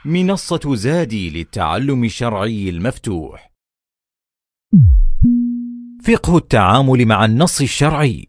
منصة زادي للتعلم الشرعي المفتوح. فقه التعامل مع النص الشرعي.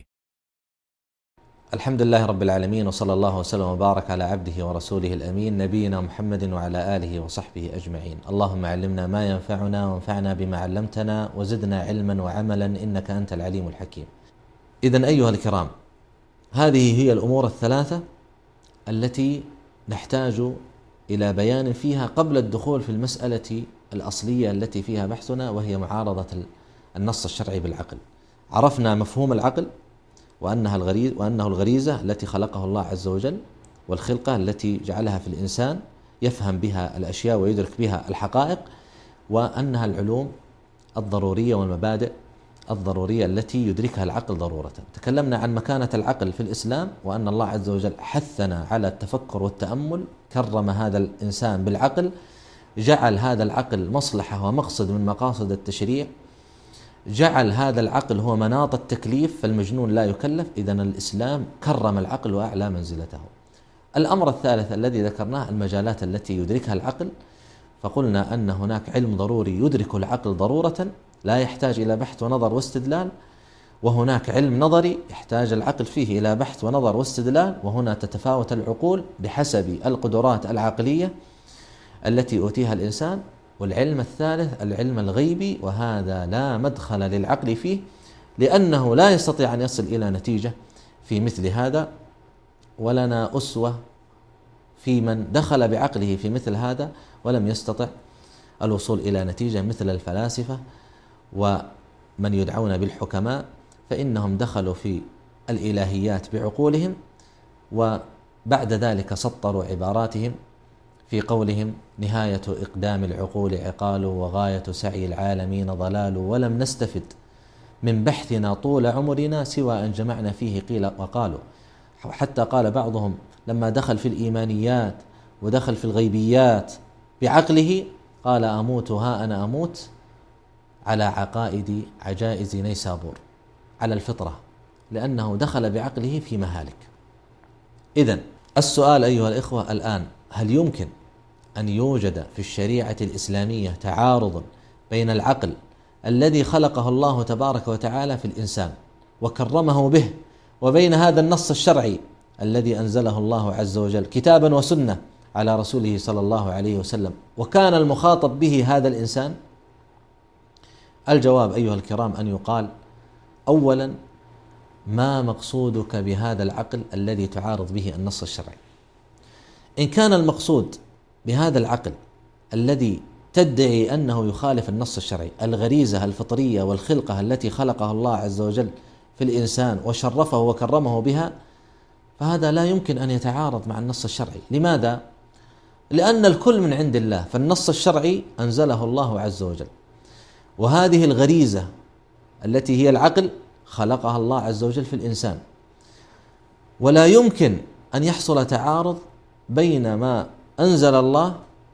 الحمد لله رب العالمين، وصلى الله وسلم وبارك على عبده ورسوله الأمين نبينا محمد وعلى آله وصحبه أجمعين. اللهم علمنا ما ينفعنا وانفعنا بما علمتنا وزدنا علما وعملا إنك أنت العليم الحكيم. إذن أيها الكرام، هذه هي الأمور الثلاثة التي نحتاج إلى بيان فيها قبل الدخول في المسألة الأصلية التي فيها بحثنا، وهي معارضة النص الشرعي بالعقل. عرفنا مفهوم العقل وأنه الغريزة التي خلقه الله عز وجل، والخلقة التي جعلها في الإنسان يفهم بها الأشياء ويدرك بها الحقائق، وأنها العلوم الضرورية والمبادئ الضرورية التي يدركها العقل ضرورة. تكلمنا عن مكانة العقل في الإسلام، وأن الله عز وجل حثنا على التفكر والتأمل، كرم هذا الإنسان بالعقل، جعل هذا العقل مصلحة ومقصد من مقاصد التشريع، جعل هذا العقل هو مناط التكليف، فالمجنون لا يكلف. إذن الإسلام كرم العقل وأعلى منزلته. الأمر الثالث الذي ذكرناه المجالات التي يدركها العقل، فقلنا أن هناك علم ضروري يدرك العقل ضرورة لا يحتاج إلى بحث ونظر واستدلال، وهناك علم نظري يحتاج العقل فيه إلى بحث ونظر واستدلال، وهنا تتفاوت العقول بحسب القدرات العقلية التي أوتيها الإنسان. والعلم الثالث العلم الغيبي، وهذا لا مدخل للعقل فيه، لأنه لا يستطيع أن يصل إلى نتيجة في مثل هذا، ولنا أسوة في من دخل بعقله في مثل هذا ولم يستطع الوصول إلى نتيجة، مثل الفلاسفة ومن يدعون بالحكماء، فإنهم دخلوا في الإلهيات بعقولهم، وبعد ذلك سطروا عباراتهم في قولهم: نهاية إقدام العقول عقال، وغاية سعي العالمين ضلال، ولم نستفد من بحثنا طول عمرنا سوى أن جمعنا فيه قيل وقالوا. حتى قال بعضهم لما دخل في الإيمانيات ودخل في الغيبيات بعقله، قال: أموت ها أنا أموت على عقائد عجائز نيسابور، على الفطرة، لأنه دخل بعقله في مهالك. إذن السؤال أيها الإخوة الآن: هل يمكن أن يوجد في الشريعة الإسلامية تعارض بين العقل الذي خلقه الله تبارك وتعالى في الإنسان وكرمه به، وبين هذا النص الشرعي الذي أنزله الله عز وجل كتابا وسنة على رسوله صلى الله عليه وسلم، وكان المخاطب به هذا الإنسان؟ الجواب أيها الكرام أن يقال: أولا، ما مقصودك بهذا العقل الذي تعارض به النص الشرعي؟ إن كان المقصود بهذا العقل الذي تدعي أنه يخالف النص الشرعي الغريزة الفطرية والخلقة التي خلقها الله عز وجل في الإنسان وشرفه وكرمه بها، فهذا لا يمكن أن يتعارض مع النص الشرعي. لماذا؟ لأن الكل من عند الله، فالنص الشرعي أنزله الله عز وجل، وهذه الغريزة التي هي العقل خلقها الله عز وجل في الإنسان، ولا يمكن أن يحصل تعارض بين ما أنزل الله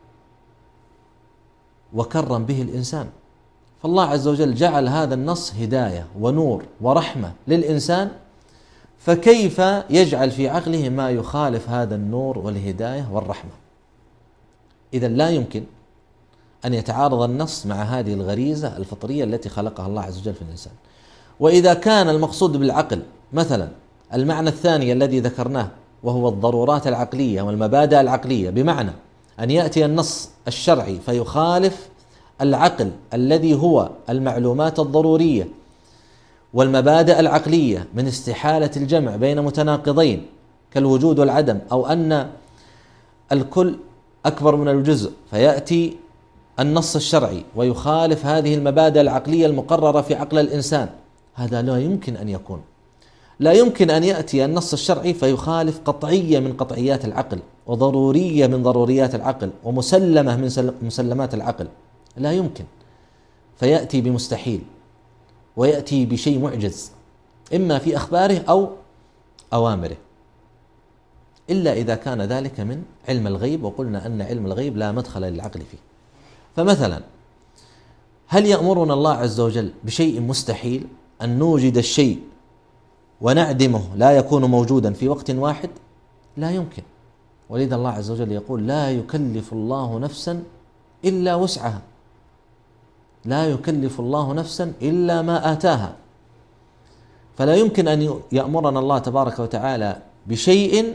وكرم به الإنسان. فالله عز وجل جعل هذا النص هداية ونور ورحمة للإنسان، فكيف يجعل في عقله ما يخالف هذا النور والهداية والرحمة؟ إذن لا يمكن أن يتعارض النص مع هذه الغريزة الفطرية التي خلقها الله عز وجل في الإنسان. وإذا كان المقصود بالعقل مثلا المعنى الثاني الذي ذكرناه، وهو الضرورات العقلية والمبادئ العقلية، بمعنى أن يأتي النص الشرعي فيخالف العقل الذي هو المعلومات الضرورية والمبادئ العقلية من استحالة الجمع بين متناقضين كالوجود والعدم، أو أن الكل أكبر من الجزء، فيأتي النص الشرعي ويخالف هذه المبادئ العقلية المقررة في عقل الإنسان، هذا لا يمكن أن يكون. لا يمكن أن يأتي النص الشرعي فيخالف قطعية من قطعيات العقل، وضرورية من ضروريات العقل، ومسلمة من مسلمات العقل، لا يمكن. فيأتي بمستحيل، ويأتي بشيء معجز، إما في أخباره أو أوامره، إلا إذا كان ذلك من علم الغيب، وقلنا أن علم الغيب لا مدخل للعقل فيه. فمثلا هل يأمرنا الله عز وجل بشيء مستحيل، أن نوجد الشيء ونعدمه لا يكون موجودا في وقت واحد؟ لا يمكن. ولذا الله عز وجل يقول لا يكلف الله نفسا إلا وسعها، لا يكلف الله نفسا إلا ما آتاها. فلا يمكن أن يأمرنا الله تبارك وتعالى بشيء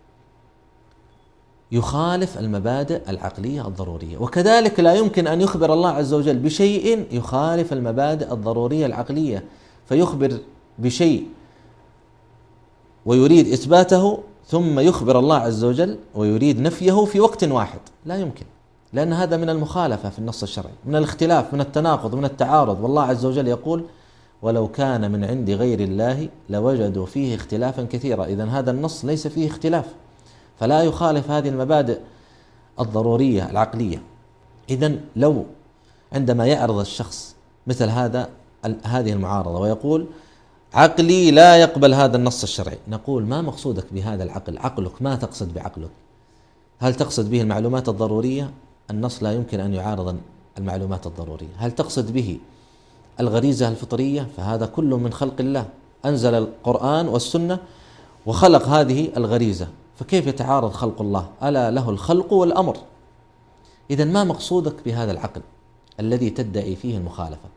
يخالف المبادئ العقلية الضرورية، وكذلك لا يمكن أن يخبر الله عز وجل بشيء يخالف المبادئ الضرورية العقلية، فيخبر بشيء ويريد إثباته ثم يخبر الله عز وجل ويريد نفيه في وقت واحد، لا يمكن، لأن هذا من المخالفة في النص الشرعي، من الاختلاف، من التناقض، من التعارض. والله عز وجل يقول ولو كان من عند غير الله لوجدوا فيه اختلافا كثيرا. إذن هذا النص ليس فيه اختلاف، فلا يخالف هذه المبادئ الضرورية العقلية. إذن لو عندما يعرض الشخص مثل هذه المعارضة ويقول عقلي لا يقبل هذا النص الشرعي، نقول ما مقصودك بهذا العقل؟ عقلك ما تقصد بعقلك؟ هل تقصد به المعلومات الضرورية؟ النص لا يمكن أن يعارض المعلومات الضرورية. هل تقصد به الغريزة الفطرية؟ فهذا كله من خلق الله، أنزل القرآن والسنة وخلق هذه الغريزة، فكيف يتعارض خلق الله؟ ألا له الخلق والأمر. إذن ما مقصودك بهذا العقل الذي تدعي فيه المخالفة؟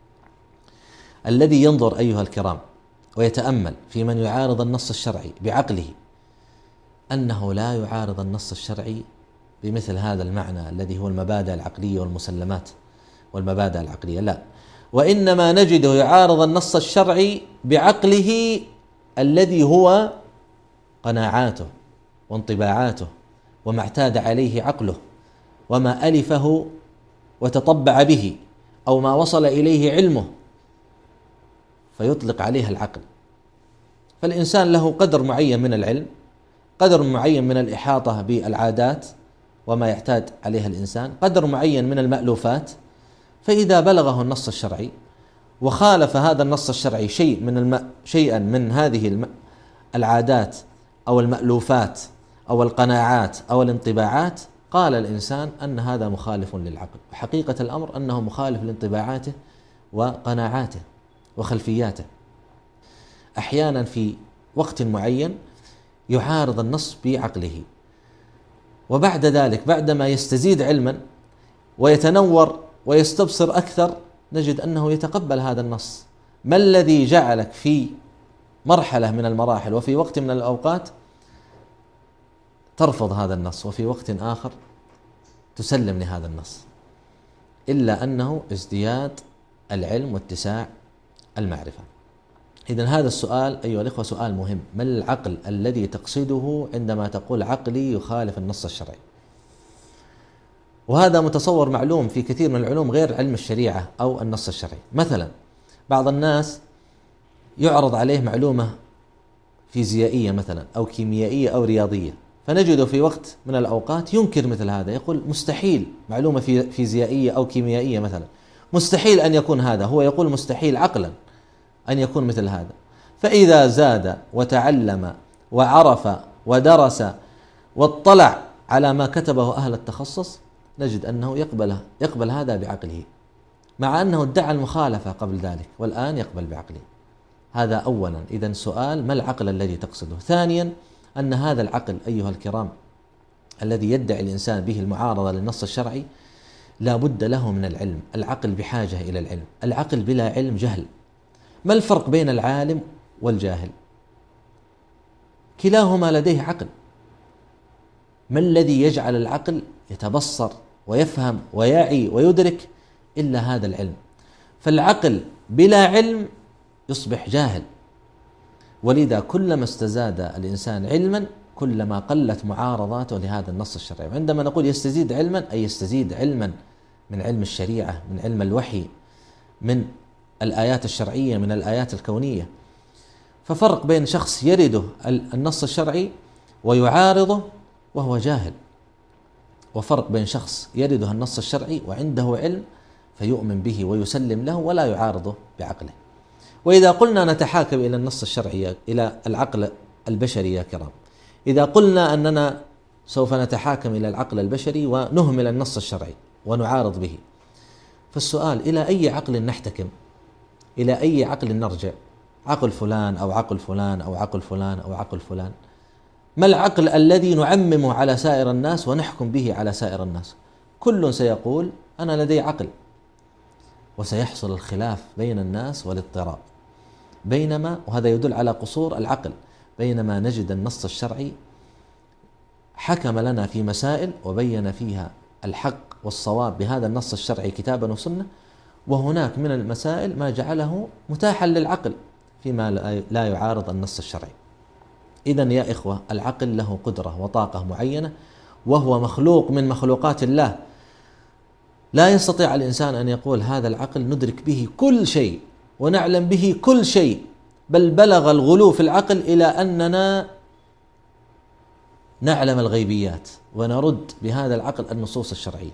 الذي ينظر أيها الكرام ويتأمل في من يعارض النص الشرعي بعقله أنه لا يعارض النص الشرعي بمثل هذا المعنى الذي هو المبادئ العقلية والمسلمات والمبادئ العقلية، لا، وإنما نجده يعارض النص الشرعي بعقله الذي هو قناعاته وانطباعاته وما اعتاد عليه عقله وما ألفه وتطبع به أو ما وصل إليه علمه، فيطلق عليها العقل. فالإنسان له قدر معين من العلم، قدر معين من الإحاطة بالعادات وما يحتاج عليها الإنسان، قدر معين من المألوفات، فإذا بلغه النص الشرعي وخالف هذا النص الشرعي شيئا من هذه العادات أو المألوفات أو القناعات أو الانطباعات، قال الإنسان أن هذا مخالف للعقل، وحقيقة الأمر أنه مخالف لانطباعاته وقناعاته وخلفياته. أحيانا في وقت معين يعارض النص بعقله، وبعد ذلك بعدما يستزيد علما ويتنور ويستبصر أكثر نجد أنه يتقبل هذا النص. ما الذي جعلك في مرحلة من المراحل وفي وقت من الأوقات ترفض هذا النص وفي وقت آخر تسلم لهذا النص؟ إلا أنه ازدياد العلم واتساع المعرفة. إذن هذا السؤال أيها الإخوة سؤال مهم: ما العقل الذي تقصده عندما تقول عقلي يخالف النص الشرعي؟ وهذا متصور معلوم في كثير من العلوم غير علم الشريعة أو النص الشرعي. مثلا بعض الناس يعرض عليه معلومة فيزيائية مثلا أو كيميائية أو رياضية، فنجده في وقت من الأوقات ينكر مثل هذا، يقول مستحيل، معلومة فيزيائية أو كيميائية مثلا مستحيل أن يكون هذا، هو يقول مستحيل عقلا أن يكون مثل هذا. فإذا زاد وتعلم وعرف ودرس واطلع على ما كتبه أهل التخصص نجد أنه يقبل هذا بعقله، مع أنه ادعى المخالفة قبل ذلك والآن يقبل بعقله. هذا أولا. إذن سؤال: ما العقل الذي تقصده؟ ثانيا أن هذا العقل أيها الكرام الذي يدعي الإنسان به المعارضة للنص الشرعي لا بد له من العلم. العقل بحاجة إلى العلم، العقل بلا علم جهل. ما الفرق بين العالم والجاهل؟ كلاهما لديه عقل. ما الذي يجعل العقل يتبصر ويفهم ويعي ويدرك إلا هذا العلم؟ فالعقل بلا علم يصبح جاهل، ولذا كلما استزاد الإنسان علما كلما قلت معارضاته لهذا النص الشرعي. وعندما نقول يستزيد علما أي يستزيد علما من علم الشريعة، من علم الوحي، من الآيات الشرعية، من الآيات الكونية. ففرق بين شخص يرده النص الشرعي ويعارضه وهو جاهل، وفرق بين شخص يرده النص الشرعي وعنده علم فيؤمن به ويسلم له ولا يعارضه بعقله. وإذا قلنا نتحاكم إلى النص الشرعي، إلى العقل البشري يا كرام، إذا قلنا أننا سوف نتحاكم إلى العقل البشري ونهمل النص الشرعي ونعارض به، فالسؤال: إلى أي عقل نحتكم؟ إلى أي عقل نرجع؟ عقل فلان أو عقل فلان أو عقل فلان أو عقل فلان؟ ما العقل الذي نعممه على سائر الناس ونحكم به على سائر الناس؟ كل سيقول أنا لدي عقل، وسيحصل الخلاف بين الناس والاضطراب، بينما وهذا يدل على قصور العقل، بينما نجد النص الشرعي حكم لنا في مسائل وبين فيها الحق والصواب بهذا النص الشرعي كتابا وسنة، وهناك من المسائل ما جعله متاحا للعقل فيما لا يعارض النص الشرعي. إذن يا إخوة، العقل له قدرة وطاقة معينة، وهو مخلوق من مخلوقات الله. لا يستطيع الإنسان أن يقول هذا العقل ندرك به كل شيء ونعلم به كل شيء، بل بلغ الغلو في العقل إلى أننا نعلم الغيبيات ونرد بهذا العقل النصوص الشرعية.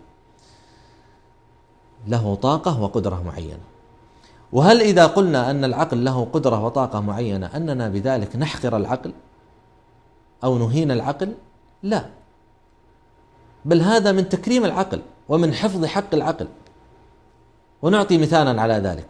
له طاقة وقدرة معينة. وهل إذا قلنا أن العقل له قدرة وطاقة معينة أننا بذلك نحقر العقل أو نهين العقل؟ لا، بل هذا من تكريم العقل ومن حفظ حق العقل. ونعطي مثالا على ذلك.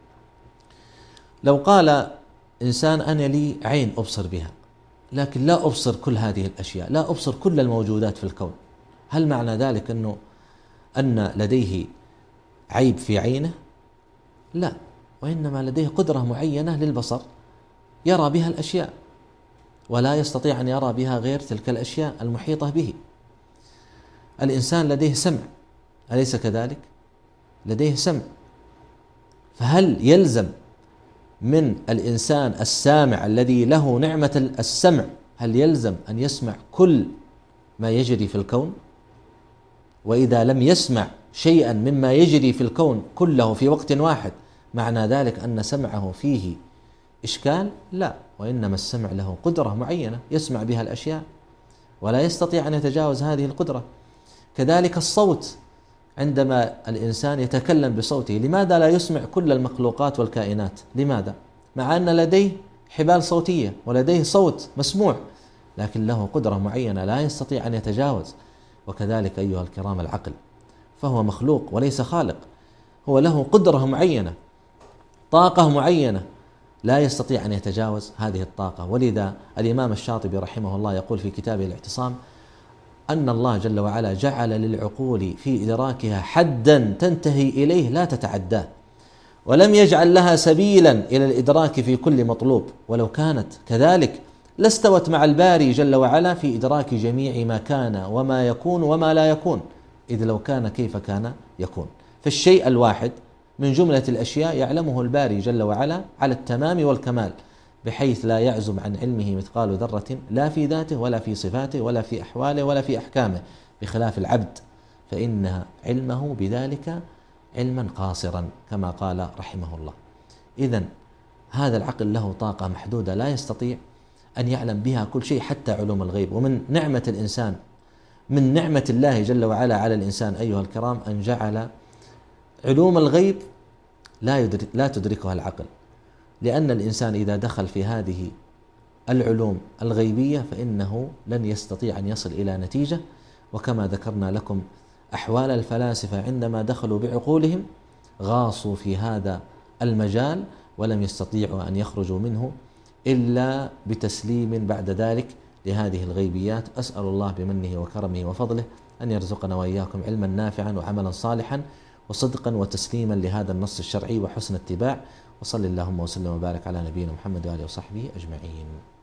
لو قال إنسان أنا لي عين أبصر بها، لكن لا أبصر كل هذه الأشياء، لا أبصر كل الموجودات في الكون، هل معنى ذلك أن لديه عيب في عينه؟ لا، وإنما لديه قدرة معينة للبصر يرى بها الأشياء، ولا يستطيع أن يرى بها غير تلك الأشياء المحيطة به. الإنسان لديه سمع، أليس كذلك؟ لديه سمع، فهل يلزم من الإنسان السامع الذي له نعمة السمع هل يلزم أن يسمع كل ما يجري في الكون؟ وإذا لم يسمع شيئا مما يجري في الكون كله في وقت واحد، معنى ذلك أن سمعه فيه إشكال؟ لا، وإنما السمع له قدرة معينة يسمع بها الأشياء ولا يستطيع أن يتجاوز هذه القدرة. كذلك الصوت، عندما الإنسان يتكلم بصوته، لماذا لا يسمع كل المخلوقات والكائنات؟ لماذا؟ مع أن لديه حبال صوتية ولديه صوت مسموع، لكن له قدرة معينة لا يستطيع أن يتجاوز. وكذلك أيها الكرام العقل، فهو مخلوق وليس خالق، هو له قدرة معينة، طاقة معينة، لا يستطيع أن يتجاوز هذه الطاقة. ولذا الإمام الشاطبي رحمه الله يقول في كتابه الاعتصام أن الله جل وعلا جعل للعقول في إدراكها حدا تنتهي إليه لا تتعداه، ولم يجعل لها سبيلا إلى الإدراك في كل مطلوب، ولو كانت كذلك لاستوت مع الباري جل وعلا في إدراك جميع ما كان وما يكون وما لا يكون، إذ لو كان كيف كان يكون. فالشيء الواحد من جملة الأشياء يعلمه الباري جل وعلا على التمام والكمال، بحيث لا يعزم عن علمه مثقال ذرة، لا في ذاته ولا في صفاته ولا في أحواله ولا في أحكامه، بخلاف العبد فإن علمه بذلك علما قاصرا كما قال رحمه الله. إذن هذا العقل له طاقة محدودة لا يستطيع أن يعلم بها كل شيء، حتى علوم الغيب. ومن نعمة الإنسان، من نعمة الله جل وعلا على الإنسان أيها الكرام، أن جعل علوم الغيب لا تدركها العقل، لأن الإنسان إذا دخل في هذه العلوم الغيبية فإنه لن يستطيع أن يصل إلى نتيجة. وكما ذكرنا لكم أحوال الفلاسفة عندما دخلوا بعقولهم غاصوا في هذا المجال ولم يستطيعوا أن يخرجوا منه إلا بتسليم بعد ذلك لهذه الغيبيات. أسأل الله بمنه وكرمه وفضله أن يرزقنا وإياكم علما نافعا وعملا صالحا وصدقا وتسليما لهذا النص الشرعي وحسن اتباع. وصل اللهم وسلم وبارك على نبينا محمد وآله وصحبه أجمعين.